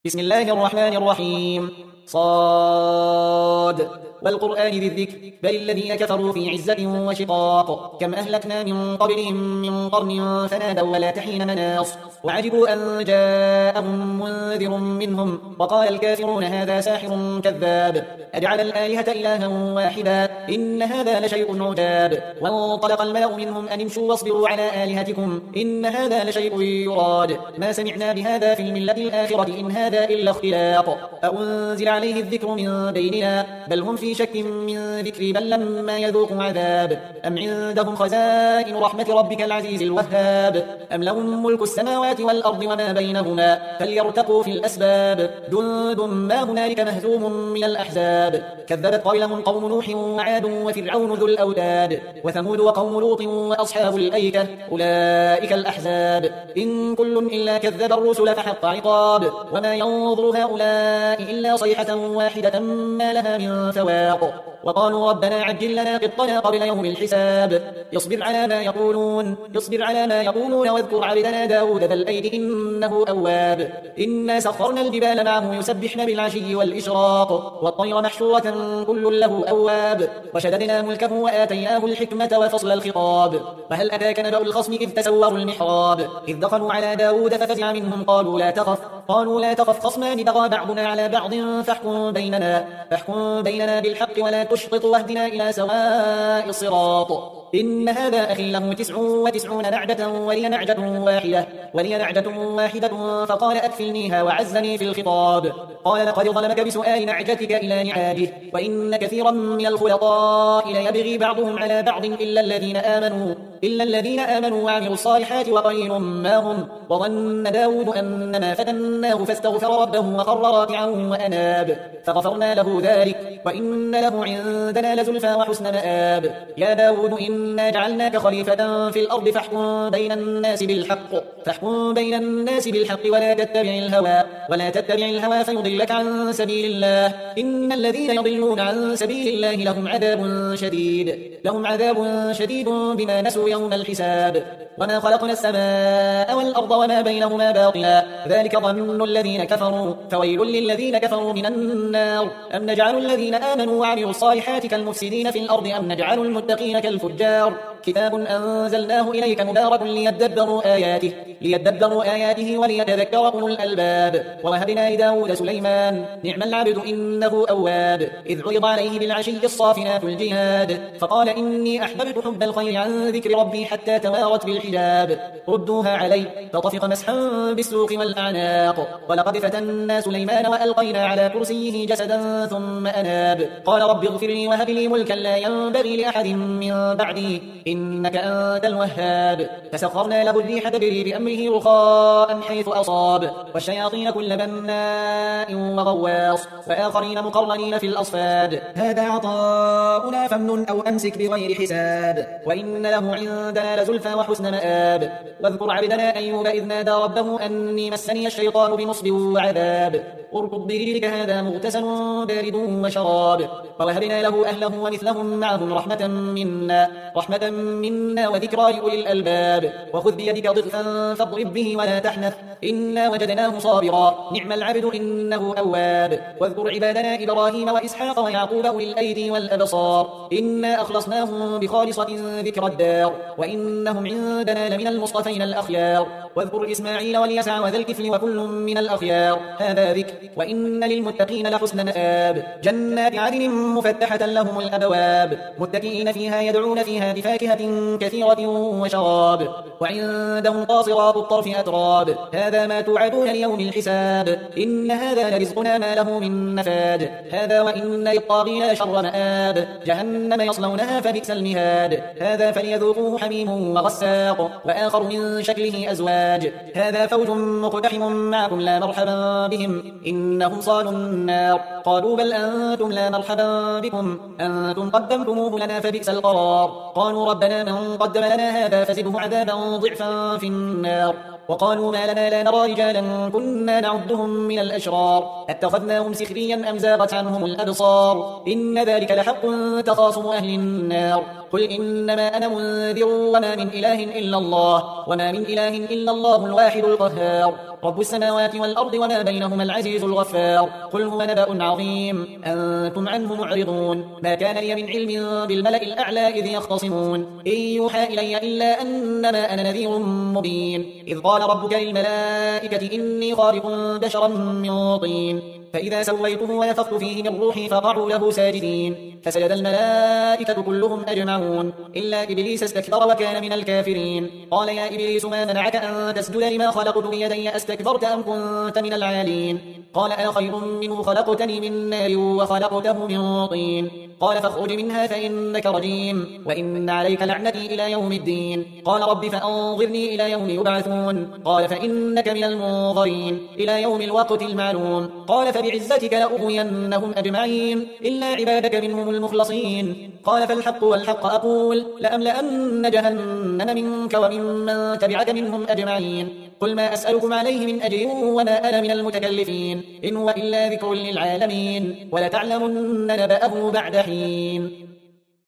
بسم الله الرحمن الرحيم صاد والقرآن ذي الذكر بل الذين كفروا في عزة وشقاق كم أهلكنا من قبلهم من قرن فنادوا ولا تحين مناص وعجبوا أن جاءهم منذر منهم وقال الكافرون هذا ساحر كذاب أجعل الآلهة إلها واحدا إن هذا لشيء عجاب وانطلق الملأ منهم أن امشوا واصبروا على آلهتكم إن هذا لشيء يراد ما سمعنا بهذا في الملة الآخرة إن هذا إلا اختلاق أأنزل عليه الذكر من بيننا بل هم في شك من ذكري بل لما يذوقوا عذاب أم عندهم خزائن رحمة ربك العزيز الوهاب أم لهم ملك السماوات والأرض وما بينهما فليرتقوا في الأسباب جند ما هنالك مهزوم من الأحزاب كذبت قبلهم قوم نوح وعاد وفرعون ذو الأوتاد وثمود وقوم لوط وأصحاب الأيكة أولئك الأحزاب إن كل إلا كذب الرسل فحق عقاب وما ينظر هؤلاء إلا صيحة واحدة ما لها من فواق وقالوا ربنا عجل لنا قطنا قبل يوم الحساب يصبر على ما يقولون واذكر عبدنا داود ذا الأيد إنه أواب إنا سخرنا الجبال معه يسبحن بالعشي والإشراق والطير محشورة كل له أواب وشددنا ملكه وآتيناه الحكمة وفصل الخطاب وهل أتاك نبأ الخصم إذ تسوروا المحراب إذ دخلوا على داود ففزع منهم قالوا لا تخف خصمان بغى بعضنا على بعض فاحكم بيننا بالحق ولا تشطط واهدنا إلى سواء الصراط إن هذا أخي له 99 نعجة ولي نعجة واحدة فقال أكفلنيها وعزني في الخطاب قال لقد ظلمك بسؤال نعجتك إلى نعاجه وإن كثيرا من الخلطاء ليبغي بعضهم على بعض إلا الذين آمنوا وعملوا الصالحات وقليل ما هم وظن داود أنما فتناه فاستغفر ربه وخر راكعا وأناب فغفرنا له ذلك وإن له عندنا لزلفى وحسن مآب يا داود إنا جعلناك خليفة في الأرض فاحكم بين الناس بالحق ولا تتبع الهوى فيضلك عن سبيل الله إن الذين يضلون عن سبيل الله لهم عذاب شديد بما نسوا يوم الحساب وما خلقنا السماء والأرض وما بينهما باطلا ذلك ظن الذين كفروا فويل للذين كفروا من النار أم نجعل الذين آمنوا وعملوا الصالحات كالمفسدين في الأرض أم نجعل المتقين كالفجار كتاب أنزلناه إليك مبارك ليدبروا آياته وليتذكر أولو الألباب ووهبنا لداود سليمان نعم العبد إنه أواب إذ عرض عليه بالعشي الصافنات الجهاد فقال إني أحببت حب الخير عن ذكر ربي حتى توارت بالحجاب ردوها علي فطفق مسحا بالسوق والأعناق ولقد فتنا سليمان وألقينا على كرسيه جسدا ثم أناب قال رب اغفر لي وهب لي ملكا لا ينبغي لأحد من بعدي إنك أنت الوهاب فسخرنا له الريح تجري بأمره رخاء حيث أصاب والشياطين كل بناء وغواص وآخرين مقرنين في الأصفاد هذا عطاؤنا فامنن أو أمسك بغير حساب وإن له عندنا لزلفى وحسن مآب واذكر عبدنا أيوب إذ نادى ربه أني مسني الشيطان بنصب وعذاب اركض برجلك هذا مغتسل بارد وشراب ووهبنا له أهله ومثلهم معهم رحمة منا وذكرى لأولي الألباب وخذ بيدك ضغثا فاضرب به ولا تحنث إنا وجدناه صابرا نعم العبد إنه أواب واذكر عبادنا إبراهيم وإسحاق ويعقوب أولي الأيدي والأبصار إنا أخلصناهم بخالصة ذكر الدار وإنهم عندنا لمن المصطفين الأخيار واذكر إسماعيل واليسع وذا الكفل وكل من الأخيار هذا ذكر وإن للمتقين لحسن مآب جنات عدن مفتحة لهم الأبواب متكئين فيها يدعون فيها بفاكهة كثيرة وشراب وعندهم قاصرات الطرف أتراب هذا ما توعدون ليوم الحساب إن هذا لرزقنا ما له من نفاد هذا وإن للطاغين لشر مآب جهنم يصلونها فبئس المهاد هذا فليذوقوه حميم وغساق وآخر من شكله أزواج هذا فوج مقتحم معكم لا مرحبا بهم إنهم صالوا النار قالوا بل أنتم لا مرحبا بكم أنتم قدمتموه لنا فبئس القرار قالوا ربنا من قدم لنا هذا فزده عذابا ضعفا في النار وقالوا ما لنا لا نرى رجالا كنا نعدهم من الأشرار اتخذناهم سخريا أم زاغت عنهم الأبصار إن ذلك لحق تخاصم أهل النار قل إنما أنا منذر وما من إله إلا الله الواحد القهار رب السماوات والأرض وما بينهما العزيز الغفار قل هو نبأ عظيم أنتم عنه معرضون ما كان لي من علم بالملأ الأعلى إذ يختصمون إن يوحى إلي إلا أنما أنا نذير مبين إذ قال ربك للملائكة إني خالق بشرا من طين فإذا سويته ونفخت فيه من روحي فقعوا له ساجدين فسجد الملائكة كلهم أجمعون إلا إبليس استكبر وكان من الكافرين قال يا إبليس ما منعك أن تسجد لما خلقت بيدي أستكبرت أم كنت من العالين قال أنا خير منه خلقتني من نار وخلقته من طين قال فاخرج منها فإنك رجيم وإن عليك لعنتي إلى يوم الدين قال رب فأنظرني إلى يوم يبعثون قال فإنك من المنظرين إلى يوم الوقت المعلوم قال فبعزتك لأغوينهم أجمعين إلا عبادك منهم المخلصين قال فالحق والحق أقول لأملأن جهنم منك وممن تبعك منهم أجمعين قل ما أسألكم عليه من أجر وما أنا من المتكلفين إن هو إلا ذكر للعالمين ولتعلمن نبأه بعد حين